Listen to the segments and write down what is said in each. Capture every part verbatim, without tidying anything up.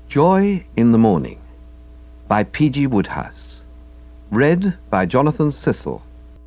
Joy in the Morning by P G Woodhouse. Read by Jonathan Cecil.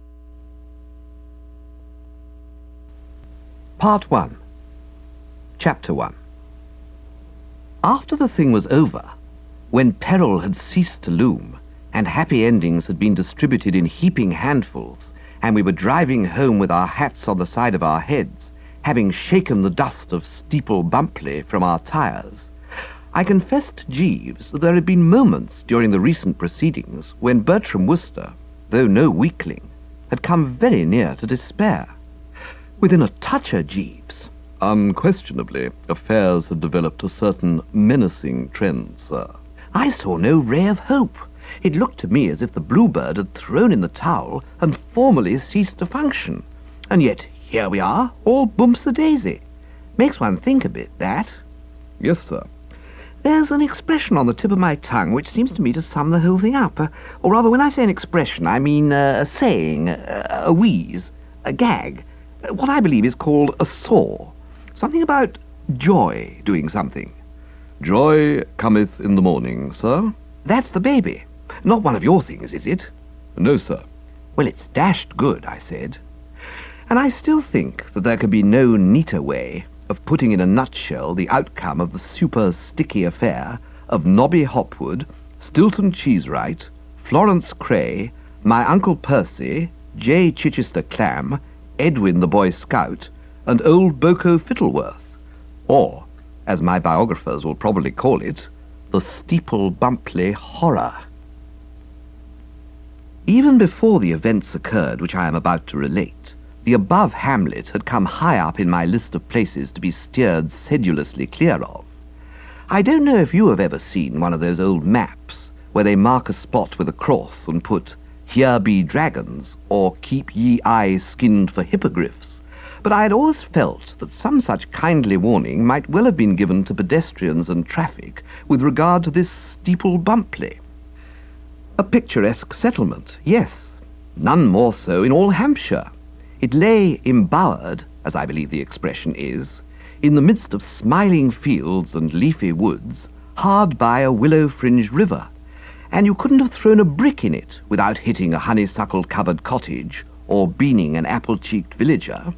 Part one. Chapter one. After the thing was over, when peril had ceased to loom, and happy endings had been distributed in heaping handfuls, and we were driving home with our hats on the side of our heads, having shaken the dust of Steeple Bumpley from our tires, I confessed to Jeeves that there had been moments during the recent proceedings when Bertram Wooster, though no weakling, had come very near to despair. Within a toucher, Jeeves. Unquestionably, affairs had developed a certain menacing trend, sir. I saw no ray of hope. It looked to me as if the Bluebird had thrown in the towel and formally ceased to function. And yet, here we are, all bumps-a-daisy. Makes one think a bit, that. Yes, sir. There's an expression on the tip of my tongue which seems to me to sum the whole thing up. Uh, or rather, when I say an expression, I mean uh, a saying, uh, a wheeze, a gag, uh, what I believe is called a saw. Something about joy doing something. Joy cometh in the morning, sir. That's the baby. Not one of your things, is it? No, sir. Well, it's dashed good, I said. And I still think that there could be no neater way of putting in a nutshell the outcome of the super-sticky affair of Nobby Hopwood, Stilton Cheesewright, Florence Cray, my Uncle Percy, J. Chichester Clam, Edwin the Boy Scout, and old Boko Fittleworth, or, as my biographers will probably call it, the Steeple Bumpley Horror. Even before the events occurred which I am about to relate, the above hamlet had come high up in my list of places to be steered sedulously clear of. I don't know if you have ever seen one of those old maps where they mark a spot with a cross and put, "Here be dragons," or "Keep ye eyes skinned for hippogriffs," but I had always felt that some such kindly warning might well have been given to pedestrians and traffic with regard to this Steeple Bumpley. A picturesque settlement, yes, none more so in all Hampshire. It lay embowered, as I believe the expression is, in the midst of smiling fields and leafy woods, hard by a willow-fringed river, and you couldn't have thrown a brick in it without hitting a honeysuckle-covered cottage or beaning an apple-cheeked villager.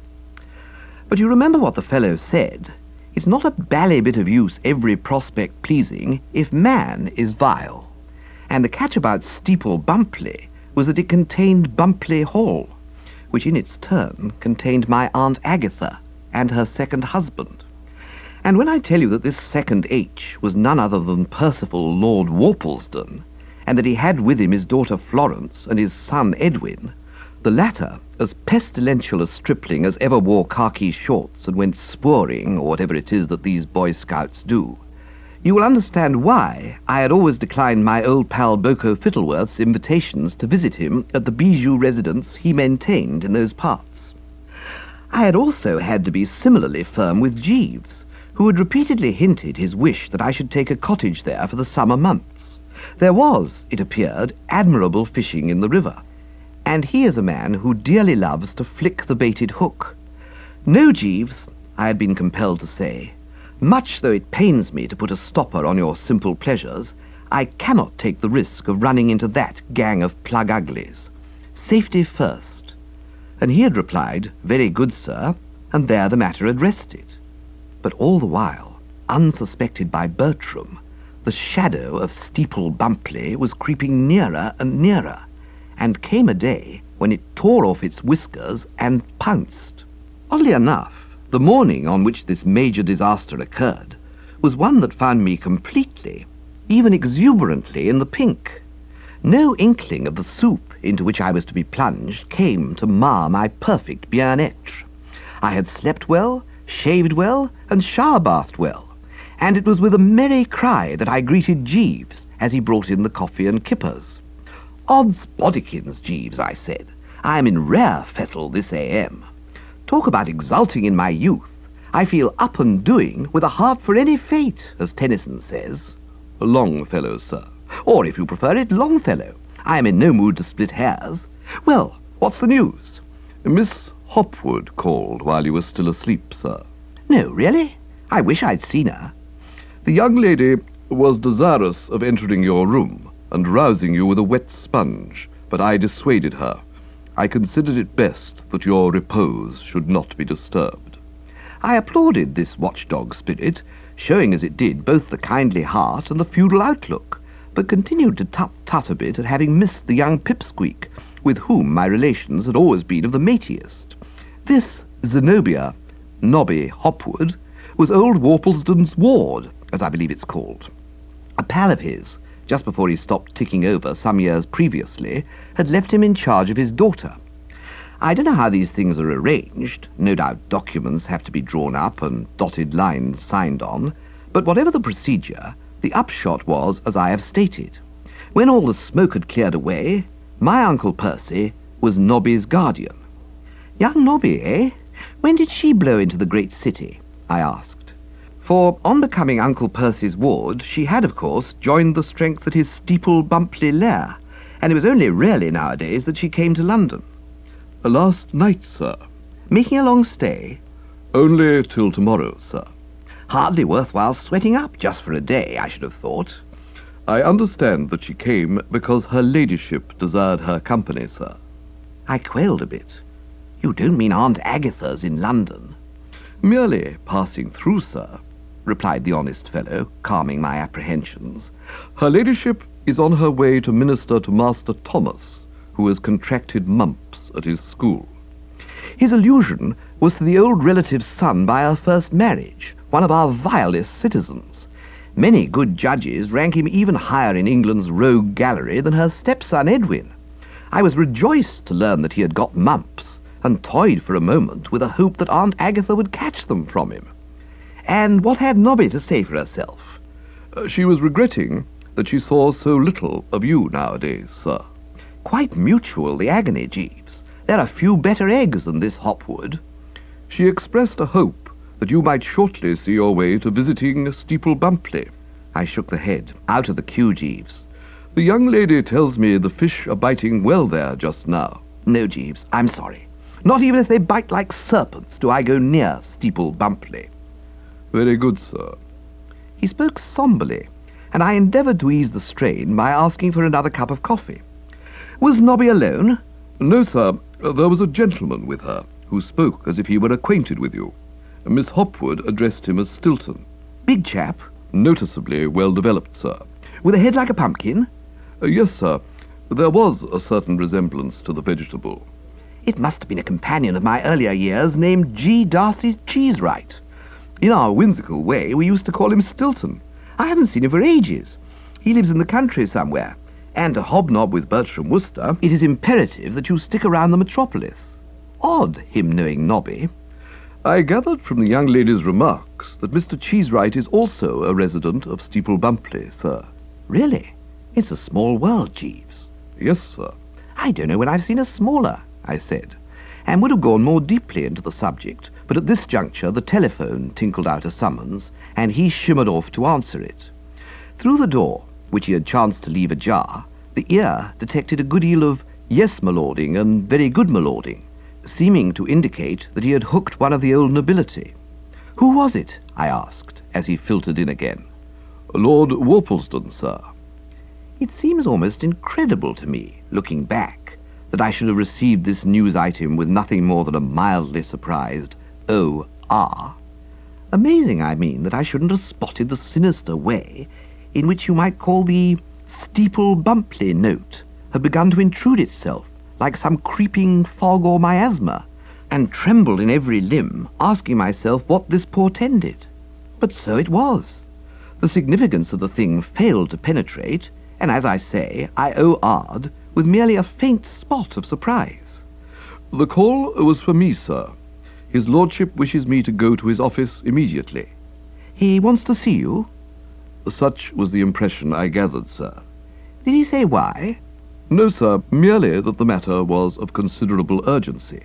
But you remember what the fellow said. It's not a bally bit of use every prospect pleasing if man is vile. And the catch about Steeple Bumpley was that it contained Bumpley Hall, which in its turn contained my Aunt Agatha and her second husband. And when I tell you that this second H was none other than Percival Lord Worplesdon, and that he had with him his daughter Florence and his son Edwin, the latter as pestilential a stripling as ever wore khaki shorts and went spooring, or whatever it is that these Boy Scouts do, you will understand why I had always declined my old pal Boko Fittleworth's invitations to visit him at the bijou residence he maintained in those parts. I had also had to be similarly firm with Jeeves, who had repeatedly hinted his wish that I should take a cottage there for the summer months. There was, it appeared, admirable fishing in the river, and he is a man who dearly loves to flick the baited hook. No, Jeeves, I had been compelled to say, much though it pains me to put a stopper on your simple pleasures, I cannot take the risk of running into that gang of plug-uglies. Safety first. And he had replied, "Very good, sir," and there the matter had rested. But all the while, unsuspected by Bertram, the shadow of Steeple Bumpley was creeping nearer and nearer, and came a day when it tore off its whiskers and pounced. Oddly enough, the morning on which this major disaster occurred was one that found me completely, even exuberantly, in the pink. No inkling of the soup into which I was to be plunged came to mar my perfect bien-être. I had slept well, shaved well, and shower-bathed well, and it was with a merry cry that I greeted Jeeves as he brought in the coffee and kippers. "Odds bodikins, Jeeves," I said, "I am in rare fettle this A M. Talk about exulting in my youth. I feel up and doing with a heart for any fate, as Tennyson says." "Longfellow, sir. Or, if you prefer it, Longfellow. I am in no mood to split hairs. Well, what's the news?" "Miss Hopwood called while you were still asleep, sir." "No, really? I wish I'd seen her." The young lady was desirous of entering your room and rousing you with a wet sponge, but I dissuaded her. I considered it best that your repose should not be disturbed." I applauded this watchdog spirit, showing as it did both the kindly heart and the feudal outlook, but continued to tut-tut a bit at having missed the young pipsqueak, with whom my relations had always been of the matiest. This Zenobia, Nobby Hopwood, was old Worplesdon's ward, as I believe it's called. A pal of his, just before he stopped ticking over some years previously, had left him in charge of his daughter. I don't know how these things are arranged. No doubt documents have to be drawn up and dotted lines signed on, but whatever the procedure, the upshot was as I have stated. When all the smoke had cleared away, my Uncle Percy was Nobby's guardian. "Young Nobby, eh? When did she blow into the great city?" I asked. For, on becoming Uncle Percy's ward, she had, of course, joined the strength at his Steeple Bumpley lair, and it was only rarely nowadays that she came to London. "Last night, sir." "Making a long stay?" "Only till tomorrow, sir." "Hardly worthwhile sweating up just for a day, I should have thought." "I understand that she came because her ladyship desired her company, sir." I quailed a bit. "You don't mean Aunt Agatha's in London?" "Merely passing through, sir," replied the honest fellow, calming my apprehensions. "Her ladyship is on her way to minister to Master Thomas, who has contracted mumps at his school." His allusion was to the old relative's son by her first marriage, one of our vilest citizens. Many good judges rank him even higher in England's rogue gallery than her stepson Edwin. I was rejoiced to learn that he had got mumps, and toyed for a moment with a hope that Aunt Agatha would catch them from him. And what had Nobby to say for herself? Uh, she was regretting that she saw so little of you nowadays, sir. Quite mutual, the agony, Jeeves. There are few better eggs than this Hopwood. She expressed a hope that you might shortly see your way to visiting Steeple Bumpley. I shook the head. Out of the queue, Jeeves. The young lady tells me the fish are biting well there just now. No, Jeeves, I'm sorry. Not even if they bite like serpents do I go near Steeple Bumpley. Very good, sir. He spoke somberly, and I endeavoured to ease the strain by asking for another cup of coffee. Was Nobby alone? No, sir. There was a gentleman with her, who spoke as if he were acquainted with you. Miss Hopwood addressed him as Stilton. Big chap? Noticeably well-developed, sir. With a head like a pumpkin? Uh, yes, sir. There was a certain resemblance to the vegetable. It must have been a companion of my earlier years named G. Darcy Cheesewright. In our whimsical way, we used to call him Stilton. I haven't seen him for ages. He lives in the country somewhere, and to hobnob with Bertram Wooster, it is imperative that you stick around the metropolis. Odd, him knowing Nobby. I gathered from the young lady's remarks that Mister Cheesewright is also a resident of Steeple Bumpley, sir. Really? It's a small world, Jeeves. Yes, sir. I don't know when I've seen a smaller, I said, and would have gone more deeply into the subject, but at this juncture the telephone tinkled out a summons, and he shimmered off to answer it. Through the door, which he had chanced to leave ajar, the ear detected a good deal of yes, my lording, and very good, my lording, seeming to indicate that he had hooked one of the old nobility. Who was it? I asked, as he filtered in again. Lord Worplesdon, sir. It seems almost incredible to me, looking back, that I should have received this news item with nothing more than a mildly surprised O R. Amazing, I mean, that I shouldn't have spotted the sinister way in which you might call the Steeple Bumpley note had begun to intrude itself like some creeping fog or miasma, and trembled in every limb, asking myself what this portended. But so it was. The significance of the thing failed to penetrate, and as I say, I O R'd with merely a faint spot of surprise. The call was for me, sir. His lordship wishes me to go to his office immediately. He wants to see you? Such was the impression I gathered, sir. Did he say why? No, sir, merely that the matter was of considerable urgency.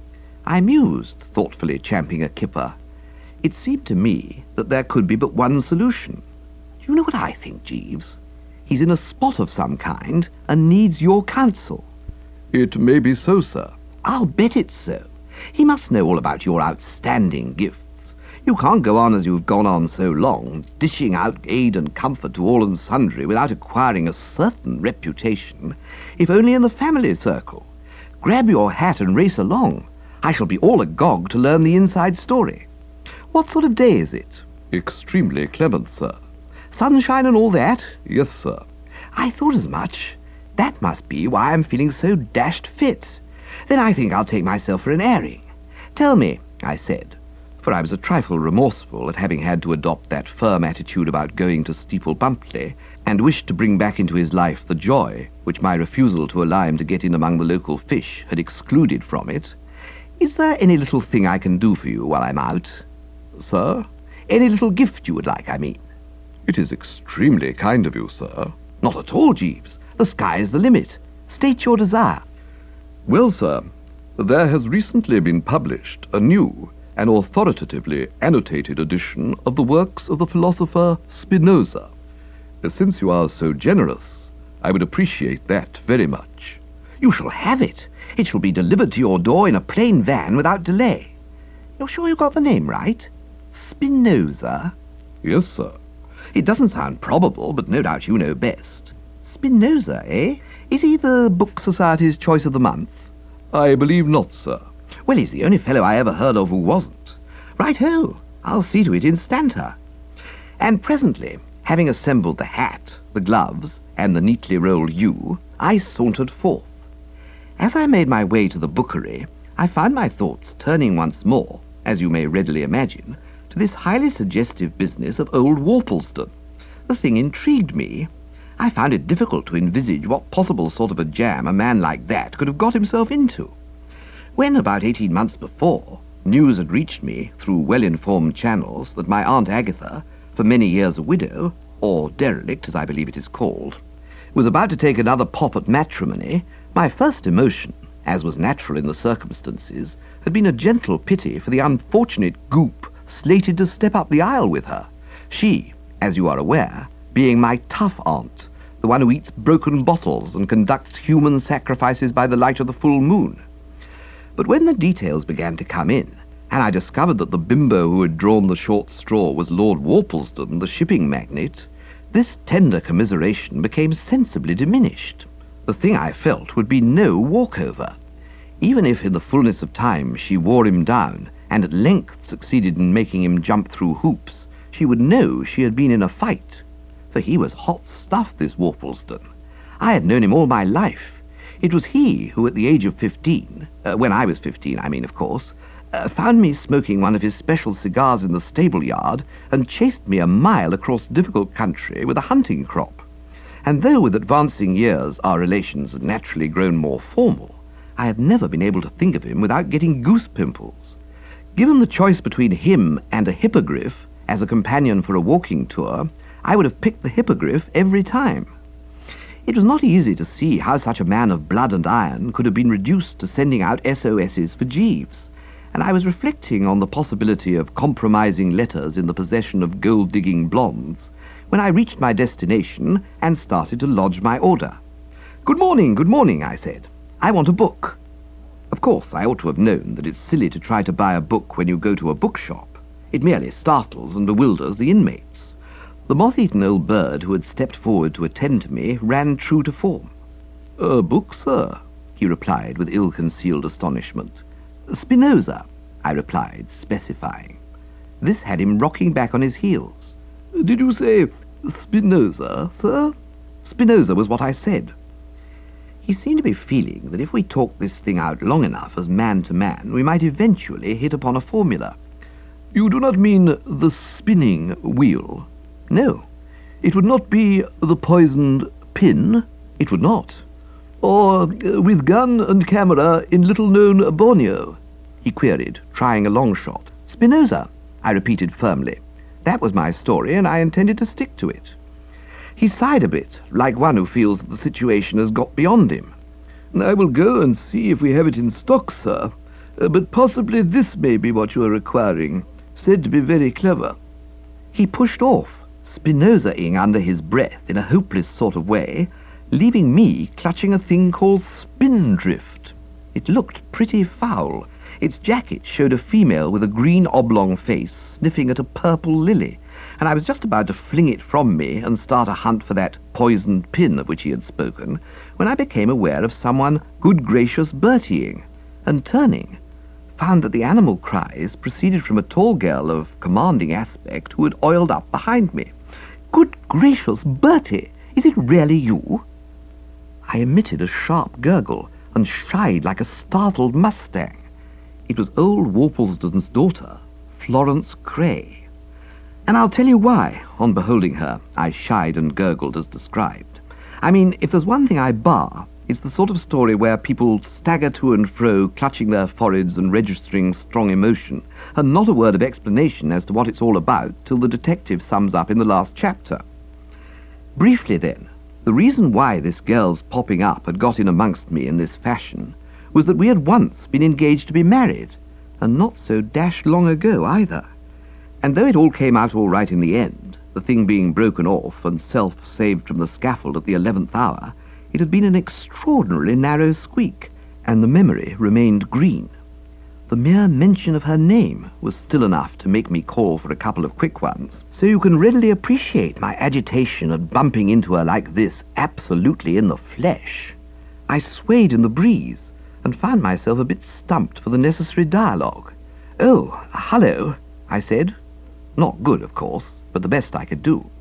I mused, thoughtfully champing a kipper. It seemed to me that there could be but one solution. Do you know what I think, Jeeves? He's in a spot of some kind, and needs your counsel. It may be so, sir. I'll bet it's so. He must know all about your outstanding gifts. You can't go on as you've gone on so long, dishing out aid and comfort to all and sundry without acquiring a certain reputation, if only in the family circle. Grab your hat and race along. I shall be all agog to learn the inside story. What sort of day is it? Extremely clement, sir. Sunshine and all that? Yes, sir. I thought as much. That must be why I'm feeling so dashed fit. Then I think I'll take myself for an airing. Tell me, I said, for I was a trifle remorseful at having had to adopt that firm attitude about going to Steeple Bumptley, and wished to bring back into his life the joy which my refusal to allow him to get in among the local fish had excluded from it. Is there any little thing I can do for you while I'm out? Sir? Any little gift you would like, I mean? It is extremely kind of you, sir. Not at all, Jeeves. The sky's the limit. State your desire. Well, sir, there has recently been published a new and authoritatively annotated edition of the works of the philosopher Spinoza. Since you are so generous, I would appreciate that very much. You shall have it. It shall be delivered to your door in a plain van without delay. You're sure you got the name right? Spinoza? Yes, sir. It doesn't sound probable, but no doubt you know best. Spinoza, eh? Is he the Book Society's Choice of the Month? I believe not, sir. Well, he's the only fellow I ever heard of who wasn't. Right-ho, I'll see to it instanter. And presently, having assembled the hat, the gloves, and the neatly rolled U, I sauntered forth. As I made my way to the bookery, I found my thoughts turning once more, as you may readily imagine, to this highly suggestive business of old Worplesdon. The thing intrigued me. I found it difficult to envisage what possible sort of a jam a man like that could have got himself into. When, about eighteen months before, news had reached me through well-informed channels that my Aunt Agatha, for many years a widow, or derelict, as I believe it is called, was about to take another pop at matrimony, my first emotion, as was natural in the circumstances, had been a gentle pity for the unfortunate goop slated to step up the aisle with her, she, as you are aware, being my tough aunt, the one who eats broken bottles and conducts human sacrifices by the light of the full moon. But when the details began to come in, and I discovered that the bimbo who had drawn the short straw was Lord Worplesdon, the shipping magnate, this tender commiseration became sensibly diminished. The thing I felt would be no walkover. Even if in the fullness of time she wore him down, and at length succeeded in making him jump through hoops, she would know she had been in a fight. For he was hot stuff, this Worplesdon. I had known him all my life. It was he who, at the age of fifteen, uh, when I was fifteen, I mean, of course, uh, found me smoking one of his special cigars in the stable yard and chased me a mile across difficult country with a hunting crop. And though with advancing years our relations had naturally grown more formal, I had never been able to think of him without getting goose pimples. Given the choice between him and a hippogriff as a companion for a walking tour, I would have picked the hippogriff every time. It was not easy to see how such a man of blood and iron could have been reduced to sending out S O S's for Jeeves, and I was reflecting on the possibility of compromising letters in the possession of gold-digging blondes when I reached my destination and started to lodge my order. "Good morning, good morning," I said. "I want a book." Of course, I ought to have known that it's silly to try to buy a book when you go to a bookshop. It merely startles and bewilders the inmates. The moth-eaten old bird who had stepped forward to attend to me ran true to form. "A book, sir?" he replied with ill-concealed astonishment. "Spinoza," I replied, specifying. This had him rocking back on his heels. "Did you say Spinoza, sir?" "Spinoza was what I said." He seemed to be feeling that if we talked this thing out long enough as man to man, we might eventually hit upon a formula. "You do not mean the spinning wheel?" "No." "It would not be the poisoned pin?" "It would not." "Or uh, with gun and camera in little-known Borneo?" he queried, trying a long shot. "Spinoza," I repeated firmly. That was my story, and I intended to stick to it. He sighed a bit, like one who feels that the situation has got beyond him. "I will go and see if we have it in stock, sir. Uh, but possibly this may be what you are requiring. Said to be very clever." He pushed off, Spinoza-ing under his breath in a hopeless sort of way, leaving me clutching a thing called Spindrift. It looked pretty foul. Its jacket showed a female with a green oblong face, sniffing at a purple lily, and I was just about to fling it from me and start a hunt for that poisoned pin of which he had spoken, when I became aware of someone good gracious Bertieing, and turning, found that the animal cries proceeded from a tall girl of commanding aspect who had oiled up behind me. "Good gracious, Bertie, is it really you?" I emitted a sharp gurgle and shied like a startled mustang. It was old Worplesdon's daughter, Florence Cray. And I'll tell you why, on beholding her, I shied and gurgled as described. I mean, if there's one thing I bar, it's the sort of story where people stagger to and fro, clutching their foreheads and registering strong emotion, and not a word of explanation as to what it's all about till the detective sums up in the last chapter. Briefly, then, the reason why this girl's popping up had got in amongst me in this fashion was that we had once been engaged to be married, and not so dashed long ago either. And though it all came out all right in the end, the thing being broken off and self saved from the scaffold at the eleventh hour, it had been an extraordinarily narrow squeak, and the memory remained green. The mere mention of her name was still enough to make me call for a couple of quick ones, so you can readily appreciate my agitation at bumping into her like this, absolutely in the flesh. I swayed in the breeze, and found myself a bit stumped for the necessary dialogue. "Oh, hullo," I said. Not good, of course, but the best I could do.